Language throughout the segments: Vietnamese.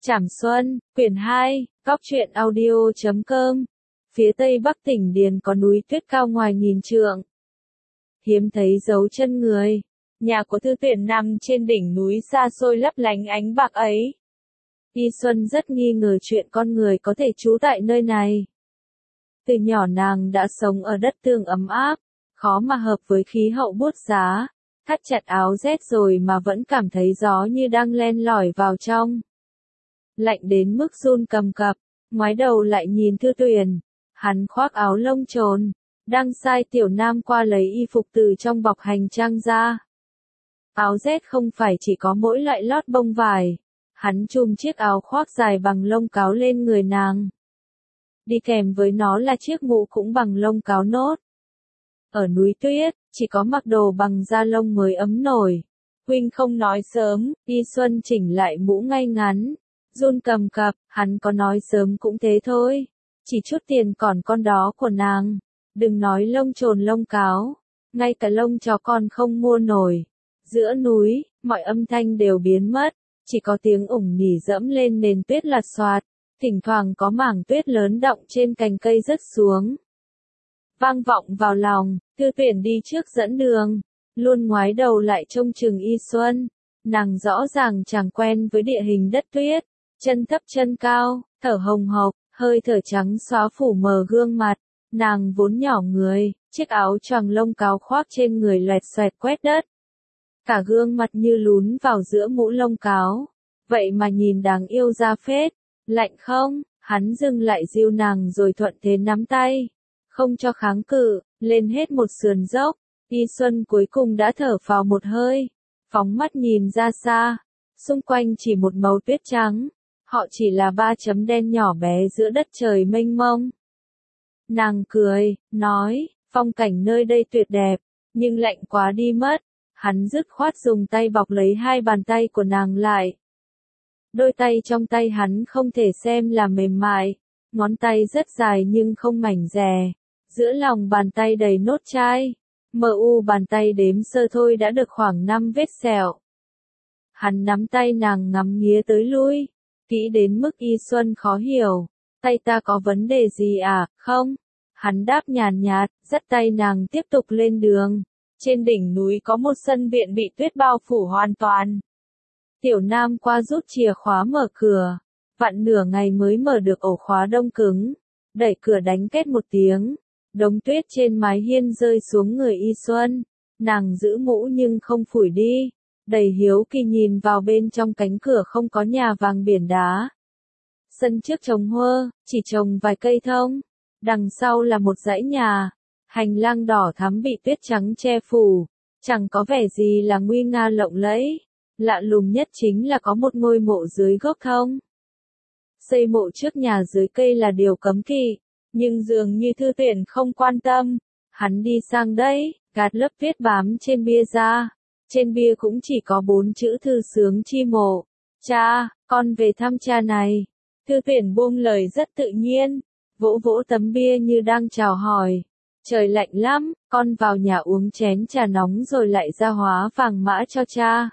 Trảm Xuân, quyển 2, góc truyện audio.com. Phía tây bắc tỉnh Điền có núi tuyết cao ngoài nghìn trượng. Hiếm thấy dấu chân người. Nhà của Thư Tuyển nằm trên đỉnh núi xa xôi lấp lánh ánh bạc ấy. Y Xuân rất nghi ngờ chuyện con người có thể trú tại nơi này. Từ nhỏ nàng đã sống ở đất tương ấm áp, khó mà hợp với khí hậu buốt giá. Thắt chặt áo rét rồi mà vẫn cảm thấy gió như đang len lỏi vào trong. Lạnh đến mức run cầm cập, ngoái đầu lại nhìn Thư Tuyển. Hắn khoác áo lông trồn, đang sai Tiểu Nam qua lấy y phục từ trong bọc hành trang ra. Áo rét không phải chỉ có mỗi loại lót bông vải. Hắn chùm chiếc áo khoác dài bằng lông cáo lên người nàng. Đi kèm với nó là chiếc mũ cũng bằng lông cáo nốt. Ở núi tuyết, chỉ có mặc đồ bằng da lông mới ấm nổi. Huynh không nói sớm, Y Xuân chỉnh lại mũ ngay ngắn. Run cầm cập, hắn có nói sớm cũng thế thôi. Chỉ chút tiền còn con đó của nàng. Đừng nói lông trồn lông cáo. Ngay cả lông chó con không mua nổi. Giữa núi, mọi âm thanh đều biến mất. Chỉ có tiếng ủng nỉ dẫm lên nền tuyết lạt xoạt. Thỉnh thoảng có mảng tuyết lớn đọng trên cành cây rớt xuống. Vang vọng vào lòng, Thư Tuyển đi trước dẫn đường. Luôn ngoái đầu lại trông chừng Y Xuân. Nàng rõ ràng chẳng quen với địa hình đất tuyết. Chân thấp chân cao, thở hồng hộc, hơi thở trắng xóa phủ mờ gương mặt. Nàng vốn nhỏ người, chiếc áo choàng lông cáo khoác trên người loẹt xoẹt quét đất. Cả gương mặt như lún vào giữa mũ lông cáo. Vậy mà nhìn đáng yêu ra phết. Lạnh không? Hắn dừng lại dìu nàng rồi thuận thế nắm tay. Không cho kháng cự, lên hết một sườn dốc. Y Xuân cuối cùng đã thở phào một hơi. Phóng mắt nhìn ra xa. Xung quanh chỉ một màu tuyết trắng. Họ chỉ là ba chấm đen nhỏ bé giữa đất trời mênh mông. Nàng cười, nói, phong cảnh nơi đây tuyệt đẹp, nhưng lạnh quá đi mất. Hắn dứt khoát dùng tay bọc lấy hai bàn tay của nàng lại. Đôi tay trong tay hắn không thể xem là mềm mại, ngón tay rất dài nhưng không mảnh dè. Giữa lòng bàn tay đầy nốt chai, bàn tay đếm sơ thôi đã được khoảng 5 vết sẹo. Hắn nắm tay nàng ngắm nghía tới lui, kỹ đến mức Y Xuân khó hiểu. Tay ta có vấn đề gì à, không? Hắn đáp nhàn nhạt, dắt tay nàng tiếp tục lên đường. Trên đỉnh núi có một sân viện bị tuyết bao phủ hoàn toàn. Tiểu Nam qua rút chìa khóa mở cửa. Vặn nửa ngày mới mở được ổ khóa đông cứng. Đẩy cửa đánh két một tiếng. Đống tuyết trên mái hiên rơi xuống người Y Xuân. Nàng giữ mũ nhưng không phủi đi. Đầy hiếu kỳ nhìn vào bên trong cánh cửa không có nhà vàng biển đá. Sân trước trồng hoa, chỉ trồng vài cây thông. Đằng sau là một dãy nhà. Hành lang đỏ thắm bị tuyết trắng che phủ. Chẳng có vẻ gì là nguy nga lộng lẫy. Lạ lùng nhất chính là có một ngôi mộ dưới gốc thông. Xây mộ trước nhà dưới cây là điều cấm kỵ. Nhưng dường như Thư Tuyển không quan tâm. Hắn đi sang đây, gạt lớp tuyết bám trên bia ra. Trên bia cũng chỉ có 4 chữ thư sướng chi mộ. Cha, con về thăm cha này. Thư Tuyển buông lời rất tự nhiên. Vỗ vỗ tấm bia như đang chào hỏi. Trời lạnh lắm, con vào nhà uống chén trà nóng rồi lại ra hóa vàng mã cho cha.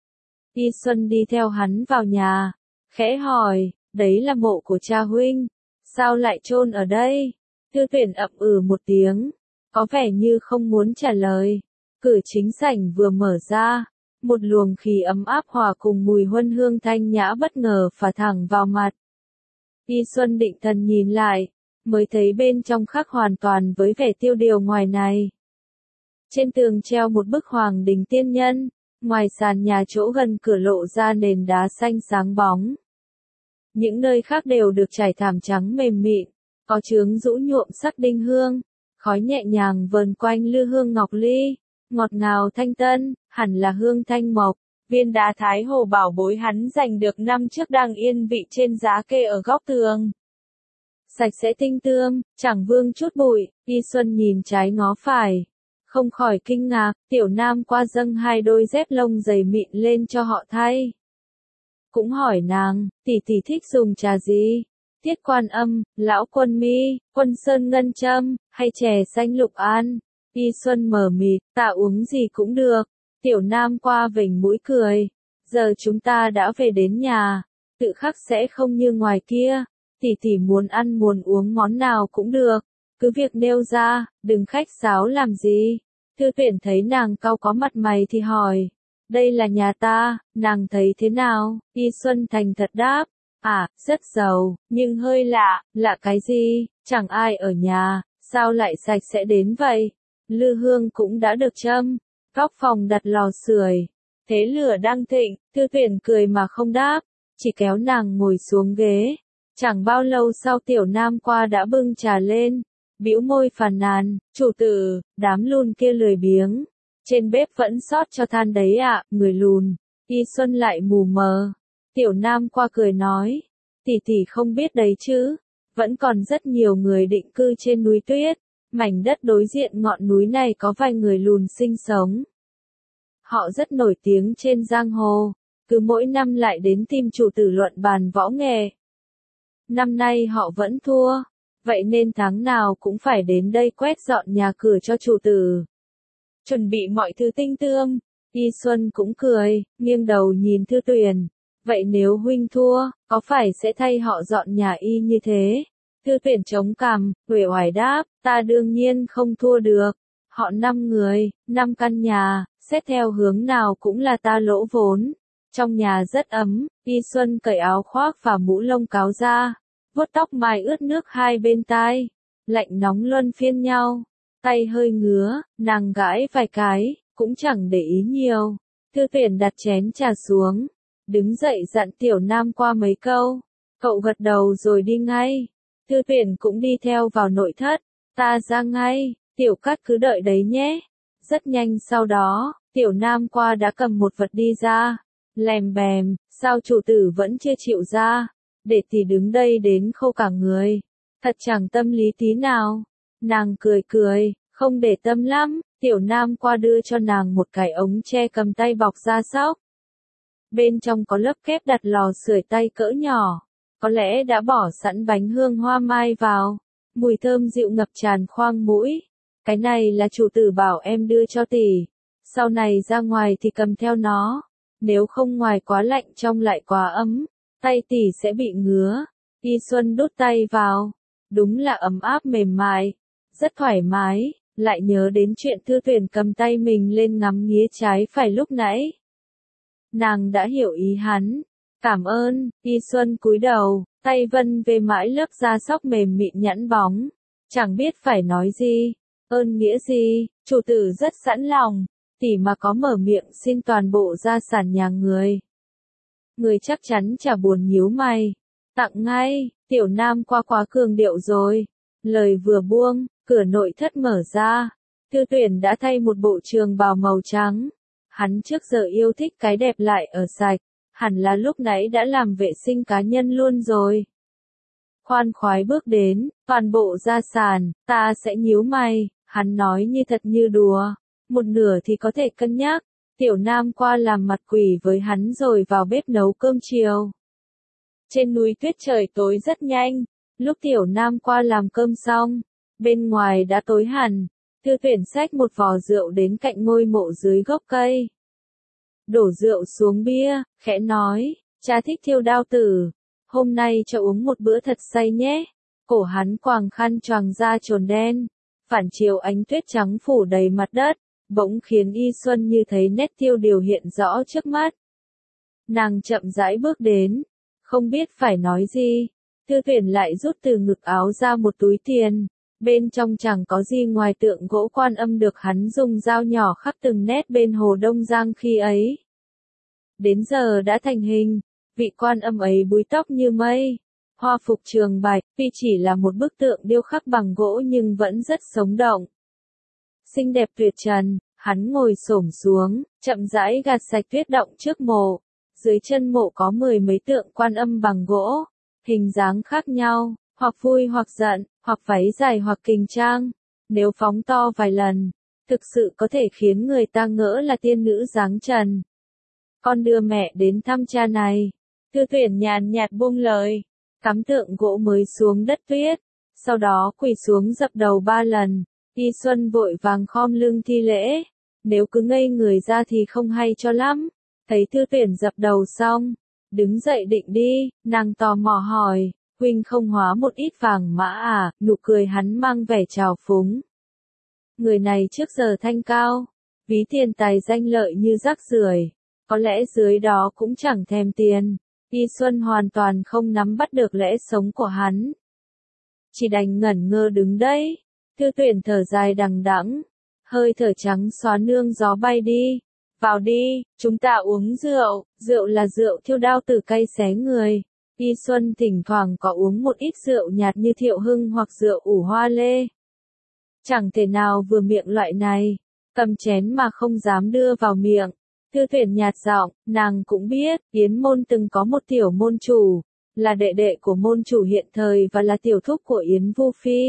Y Xuân đi theo hắn vào nhà. Khẽ hỏi, đấy là mộ của cha huynh. Sao lại chôn ở đây? Thư Tuyển ậm ừ một tiếng. Có vẻ như không muốn trả lời. Cửa chính sảnh vừa mở ra. Một luồng khí ấm áp hòa cùng mùi huân hương thanh nhã bất ngờ phả thẳng vào mặt. Y Xuân định thần nhìn lại. Mới thấy bên trong khác hoàn toàn với vẻ tiêu điều ngoài này. Trên tường treo một bức hoàng đình tiên nhân. Ngoài sàn nhà chỗ gần cửa lộ ra nền đá xanh sáng bóng. Những nơi khác đều được trải thảm trắng mềm mịn. Có chướng rũ nhuộm sắc đinh hương. Khói nhẹ nhàng vờn quanh lư hương ngọc ly. Ngọt ngào thanh tân, hẳn là hương thanh mộc. Viên đá Thái Hồ bảo bối hắn giành được năm trước đang yên vị trên giá kê ở góc tường. Sạch sẽ tinh tươm, chẳng vương chút bụi. Y Xuân nhìn trái ngó phải. Không khỏi kinh ngạc, Tiểu Nam qua dâng 2 đôi dép lông dày mịn lên cho họ thay. Cũng hỏi nàng, tỷ tỷ thích dùng trà gì? Tiết Quan Âm, Lão Quân Mi, Quân Sơn Ngân Châm, hay chè xanh Lục An? Y Xuân mờ mịt, ta uống gì cũng được. Tiểu Nam qua vểnh mũi cười. Giờ chúng ta đã về đến nhà. tự khắc sẽ không như ngoài kia. Tỷ tỷ muốn ăn muốn uống món nào cũng được, cứ việc nêu ra, đừng khách sáo làm gì. Thư Tuyển thấy nàng cau có mặt mày thì hỏi, đây là nhà ta, nàng thấy thế nào? Y Xuân thành thật đáp, rất giàu, nhưng hơi lạ. Lạ cái gì? Chẳng ai ở nhà, sao lại sạch sẽ đến vậy? Lư hương cũng đã được châm, góc phòng đặt lò sưởi, thế lửa đang thịnh. Thư Tuyển cười mà không đáp, chỉ kéo nàng ngồi xuống ghế. Chẳng bao lâu sau Tiểu Nam qua đã bưng trà lên, bĩu môi phàn nàn, chủ tử, đám lùn kia lười biếng, trên bếp vẫn sót cho than đấy ạ. Người lùn. Y Xuân lại mù mờ. Tiểu Nam qua cười nói, tỷ tỷ không biết đấy chứ, vẫn còn rất nhiều người định cư trên núi tuyết, mảnh đất đối diện ngọn núi này có vài người lùn sinh sống. Họ rất nổi tiếng trên giang hồ, cứ mỗi năm lại đến tìm chủ tử luận bàn võ nghệ. Năm nay họ vẫn thua, vậy nên tháng nào cũng phải đến đây quét dọn nhà cửa cho chủ tử, chuẩn bị mọi thứ tinh tươm. Y Xuân cũng cười, nghiêng đầu nhìn Thư Tuyển, vậy nếu huynh thua, có phải sẽ thay họ dọn nhà y như thế? Thư Tuyển chống cằm, uể oải đáp, ta đương nhiên không thua được. Họ 5 người, 5 căn nhà, xét theo hướng nào cũng là ta lỗ vốn. Trong nhà rất ấm, Y Xuân cởi áo khoác và mũ lông cáo ra, vuốt tóc mai ướt nước hai bên tai, lạnh nóng luân phiên nhau, tay hơi ngứa, nàng gãi vài cái, cũng chẳng để ý nhiều. Thư Tuyển đặt chén trà xuống, đứng dậy dặn Tiểu Nam qua mấy câu, cậu gật đầu rồi đi ngay. Thư Tuyển cũng đi theo vào nội thất, ta ra ngay, Tiểu Cát cứ đợi đấy nhé. Rất nhanh sau đó, Tiểu Nam qua đã cầm một vật đi ra, lèm bèm, sao chủ tử vẫn chưa chịu ra, để tỷ đứng đây đến khô cả người, thật chẳng tâm lý tí nào. Nàng cười cười, không để tâm lắm. Tiểu Nam qua đưa cho nàng một cái ống tre cầm tay bọc da sóc. Bên trong có lớp kép đặt lò sưởi tay cỡ nhỏ, có lẽ đã bỏ sẵn bánh hương hoa mai vào, mùi thơm dịu ngập tràn khoang mũi. Cái này là chủ tử bảo em đưa cho tỷ, sau này ra ngoài thì cầm theo nó, nếu không ngoài quá lạnh trong lại quá ấm, tay tỷ sẽ bị ngứa. Y Xuân đút tay vào, đúng là ấm áp mềm mại, rất thoải mái. Lại nhớ đến chuyện Thư Tuyển cầm tay mình lên ngắm nghía trái phải lúc nãy. Nàng đã hiểu ý hắn. Cảm ơn. Y Xuân cúi đầu, tay vân về mãi lớp da sóc mềm mịn nhẵn bóng. Chẳng biết phải nói gì. Ơn nghĩa gì, chủ tử rất sẵn lòng. Tỷ mà có mở miệng xin toàn bộ gia sản nhà người. Người chắc chắn chả buồn nhíu mày. Tặng ngay. Tiểu Nam qua quá cường điệu rồi. Lời vừa buông, cửa nội thất mở ra. Thư Tuyển đã thay một bộ trường bào màu trắng. Hắn trước giờ yêu thích cái đẹp lại ở sạch, hẳn là lúc nãy đã làm vệ sinh cá nhân luôn rồi. Khoan khoái bước đến, toàn bộ gia sản, ta sẽ nhíu mày. Hắn nói như thật như đùa, một nửa thì có thể cân nhắc. Tiểu Nam qua làm mặt quỷ với hắn rồi vào bếp nấu cơm chiều. Trên núi tuyết trời tối rất nhanh, lúc Tiểu Nam qua làm cơm xong, bên ngoài đã tối hẳn. Thư Tuyển xách một vò rượu đến cạnh ngôi mộ dưới gốc cây. Đổ rượu xuống bia, khẽ nói, cha thích Thiêu Đao tử, hôm nay cho uống một bữa thật say nhé. Cổ hắn quàng khăn choàng da trồn đen, phản chiếu ánh tuyết trắng phủ đầy mặt đất, bỗng khiến Y Xuân như thấy nét Tiêu Điều hiện rõ trước mắt. Nàng chậm rãi bước đến, không biết phải nói gì. Thư Tuyển lại rút từ ngực áo ra một túi tiền. Bên trong chẳng có gì ngoài tượng gỗ Quan Âm được hắn dùng dao nhỏ khắc từng nét bên hồ Đông Giang khi ấy. Đến giờ đã thành hình, vị Quan Âm ấy búi tóc như mây, hoa phục trường bạch, tuy chỉ là một bức tượng điêu khắc bằng gỗ nhưng vẫn rất sống động. Xinh đẹp tuyệt trần, hắn ngồi xổm xuống, chậm rãi gạt sạch tuyết động trước mộ. Dưới chân mộ có 10 mấy tượng Quan Âm bằng gỗ, hình dáng khác nhau, hoặc vui hoặc giận, hoặc váy dài hoặc kình trang. Nếu phóng to vài lần, thực sự có thể khiến người ta ngỡ là tiên nữ dáng trần. Con đưa mẹ đến thăm cha này. Thư Tuyển nhàn nhạt buông lời, cắm tượng gỗ mới xuống đất tuyết, sau đó quỳ xuống dập đầu 3 lần. Y Xuân vội vàng khom lưng thi lễ, nếu cứ ngây người ra thì không hay cho lắm. Thấy Thư Tuyển dập đầu xong, Đứng dậy định đi, nàng tò mò hỏi, huynh không hóa một ít vàng mã à, nụ cười hắn mang vẻ trào phúng. Người này trước giờ thanh cao, ví tiền tài danh lợi như rác rưởi, có lẽ dưới đó cũng chẳng thèm tiền. Y Xuân hoàn toàn không nắm bắt được lẽ sống của hắn. Chỉ đành ngẩn ngơ đứng đấy, Thư Tuyển thở dài đằng đẵng, hơi thở trắng xóa nương gió bay đi. Vào đi, chúng ta uống rượu, rượu là rượu thiêu đao tử cay xé người. Y Xuân thỉnh thoảng có uống một ít rượu nhạt như Thiệu Hưng hoặc rượu ủ hoa lê. Chẳng thể nào vừa miệng loại này, cầm chén mà không dám đưa vào miệng. Thư Tuyển nhạt giọng, nàng cũng biết, Yến môn từng có một tiểu môn chủ, là đệ đệ của môn chủ hiện thời và là tiểu thúc của Yến Vu Phi.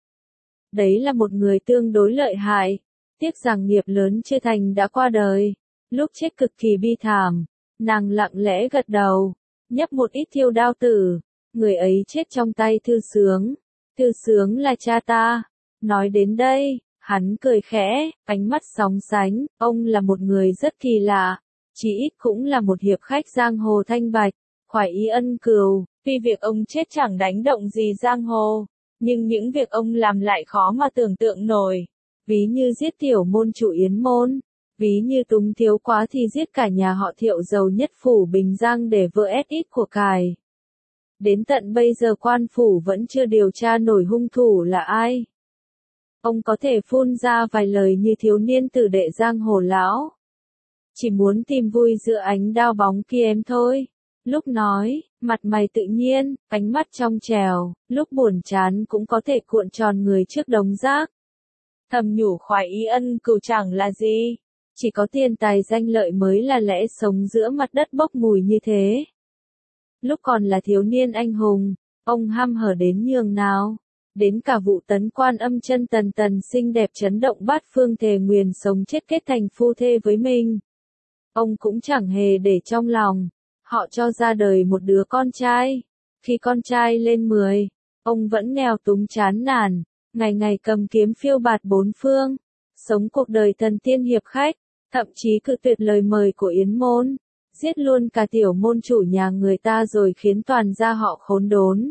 Đấy là một người tương đối lợi hại, tiếc rằng nghiệp lớn chưa thành đã qua đời. Lúc chết cực kỳ bi thảm, nàng lặng lẽ gật đầu, nhấp một ít thiêu đao tử, người ấy chết trong tay Thư Sướng. Thư Sướng là cha ta. Nói đến đây, hắn cười khẽ, ánh mắt sóng sánh, ông là một người rất kỳ lạ, chỉ ít cũng là một hiệp khách giang hồ thanh bạch, khoái ý ân cừu, tuy việc ông chết chẳng đánh động gì giang hồ, nhưng những việc ông làm lại khó mà tưởng tượng nổi, ví như giết tiểu môn chủ Yến môn, ví như túng thiếu quá thì giết cả nhà họ Thiệu giàu nhất phủ Bình Giang để vơ ét ít của cải. Đến tận bây giờ quan phủ vẫn chưa điều tra nổi hung thủ là ai. Ông có thể phun ra vài lời như thiếu niên tử đệ giang hồ lão. Chỉ muốn tìm vui giữa ánh đao bóng kia em thôi. Lúc nói, mặt mày tự nhiên, ánh mắt trong trèo, lúc buồn chán cũng có thể cuộn tròn người trước đống rác. Thầm nhủ khoái ý ân cừu chẳng là gì. Chỉ có tiền tài danh lợi mới là lẽ sống giữa mặt đất bốc mùi như thế. Lúc còn là thiếu niên anh hùng, ông ham hở đến nhường nào. Đến cả vụ tấn Quan Âm chân tần tần xinh đẹp chấn động bát phương thề nguyền sống chết kết thành phu thê với mình. Ông cũng chẳng hề để trong lòng. Họ cho ra đời một đứa con trai. Khi con trai lên 10, ông vẫn nghèo túng chán nản, ngày ngày cầm kiếm phiêu bạt bốn phương, sống cuộc đời thần tiên hiệp khách, thậm chí cự tuyệt lời mời của Yến môn, giết luôn cả tiểu môn chủ nhà người ta rồi khiến toàn gia họ khốn đốn.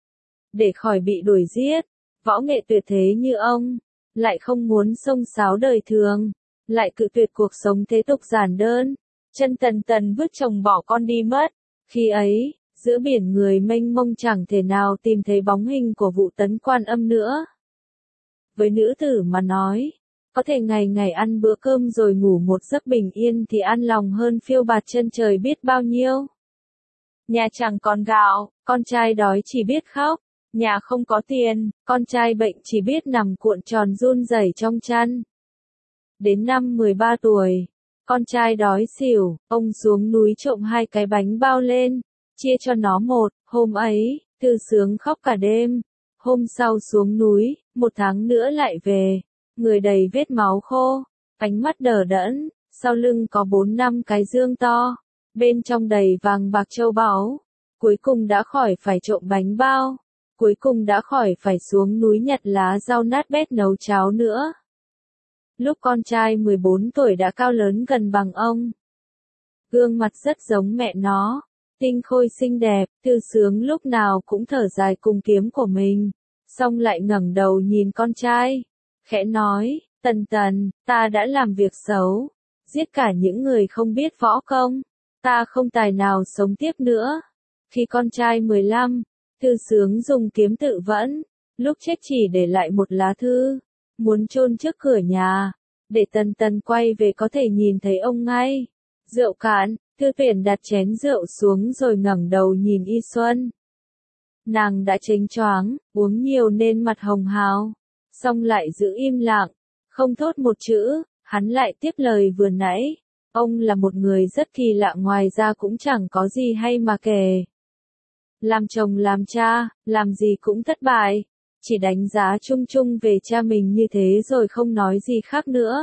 Để khỏi bị đuổi giết, võ nghệ tuyệt thế như ông, lại không muốn xông xáo đời thường, lại cự tuyệt cuộc sống thế tục giản đơn, chân tần tần vứt chồng bỏ con đi mất. Khi ấy, giữa biển người mênh mông chẳng thể nào tìm thấy bóng hình của vụ tấn Quan Âm nữa. Với nữ tử mà nói, có thể ngày ngày ăn bữa cơm rồi ngủ một giấc bình yên thì an lòng hơn phiêu bạt chân trời biết bao nhiêu. Nhà chẳng còn gạo, con trai đói chỉ biết khóc. Nhà không có tiền, con trai bệnh chỉ biết nằm cuộn tròn run rẩy trong chăn. Đến năm 13 tuổi, con trai đói xỉu, ông xuống núi trộm 2 cái bánh bao lên, chia cho nó một. Hôm ấy, Thư Sướng khóc cả đêm. Hôm sau xuống núi, 1 tháng nữa lại về, người đầy vết máu khô, ánh mắt đờ đẫn, sau lưng có 4-5 cái dương to, bên trong đầy vàng bạc châu báu. Cuối cùng đã khỏi phải trộm bánh bao. Cuối cùng đã khỏi phải xuống núi nhặt lá rau nát bét nấu cháo nữa. Lúc con trai 14 tuổi đã cao lớn gần bằng ông. Gương mặt rất giống mẹ nó, tinh khôi xinh đẹp, Thư Sướng lúc nào cũng thở dài cùng kiếm của mình, xong lại ngẩng đầu nhìn con trai, khẽ nói, Tần Tần, ta đã làm việc xấu, giết cả những người không biết võ công, ta không tài nào sống tiếp nữa. Khi con trai 15, Thư Sướng dùng kiếm tự vẫn, lúc chết chỉ để lại một lá thư, muốn chôn trước cửa nhà, để Tần Tần quay về có thể nhìn thấy ông ngay. Rượu cạn, Thư Tuyển đặt chén rượu xuống rồi ngẩng đầu nhìn Y Xuân. Nàng đã chênh choáng, uống nhiều nên mặt hồng hào, xong lại giữ im lặng, không thốt một chữ. Hắn lại tiếp lời vừa nãy, ông là một người rất kỳ lạ, ngoài ra cũng chẳng có gì hay mà kể. Làm chồng làm cha, làm gì cũng thất bại, chỉ đánh giá chung chung về cha mình như thế rồi không nói gì khác nữa.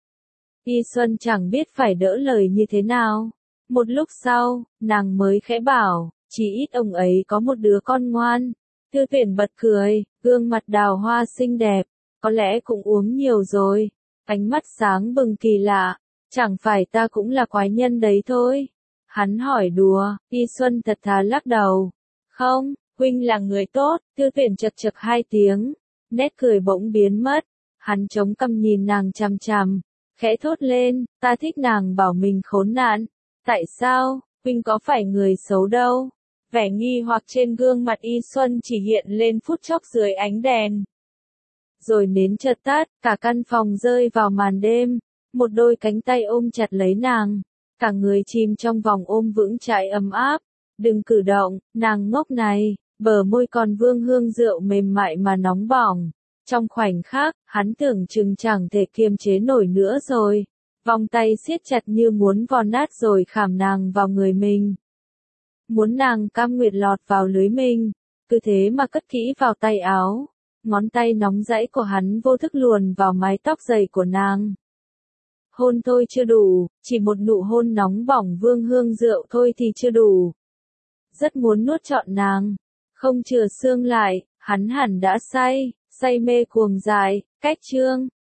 Y Xuân chẳng biết phải đỡ lời như thế nào. Một lúc sau, nàng mới khẽ bảo, chỉ ít ông ấy có một đứa con ngoan. Thư Tuyển bật cười, gương mặt đào hoa xinh đẹp, có lẽ cũng uống nhiều rồi. Ánh mắt sáng bừng kỳ lạ, chẳng phải ta cũng là quái nhân đấy thôi. Hắn hỏi đùa, Y Xuân thật thà lắc đầu. Không, huynh là người tốt, Tư Tuyển chật chật hai tiếng, nét cười bỗng biến mất. Hắn chống cằm nhìn nàng chằm chằm, khẽ thốt lên, ta thích nàng bảo mình khốn nạn. Tại sao, huynh có phải người xấu đâu? Vẻ nghi hoặc trên gương mặt Y Xuân chỉ hiện lên phút chốc dưới ánh đèn. Rồi nến chợt tắt, cả căn phòng rơi vào màn đêm, một đôi cánh tay ôm chặt lấy nàng, cả người chìm trong vòng ôm vững chãi ấm áp. Đừng cử động, nàng ngốc này, bờ môi còn vương hương rượu mềm mại mà nóng bỏng. Trong khoảnh khắc, hắn tưởng chừng chẳng thể kiềm chế nổi nữa rồi. Vòng tay siết chặt như muốn vò nát rồi khảm nàng vào người mình. Muốn nàng cam nguyện lọt vào lưới mình, cứ thế mà cất kỹ vào tay áo. Ngón tay nóng rẫy của hắn vô thức luồn vào mái tóc dày của nàng. Hôn thôi chưa đủ, chỉ một nụ hôn nóng bỏng vương hương rượu thôi thì chưa đủ. Rất muốn nuốt trọn nàng, không chừa xương lại, hắn hẳn đã say mê cuồng dại, cách chương.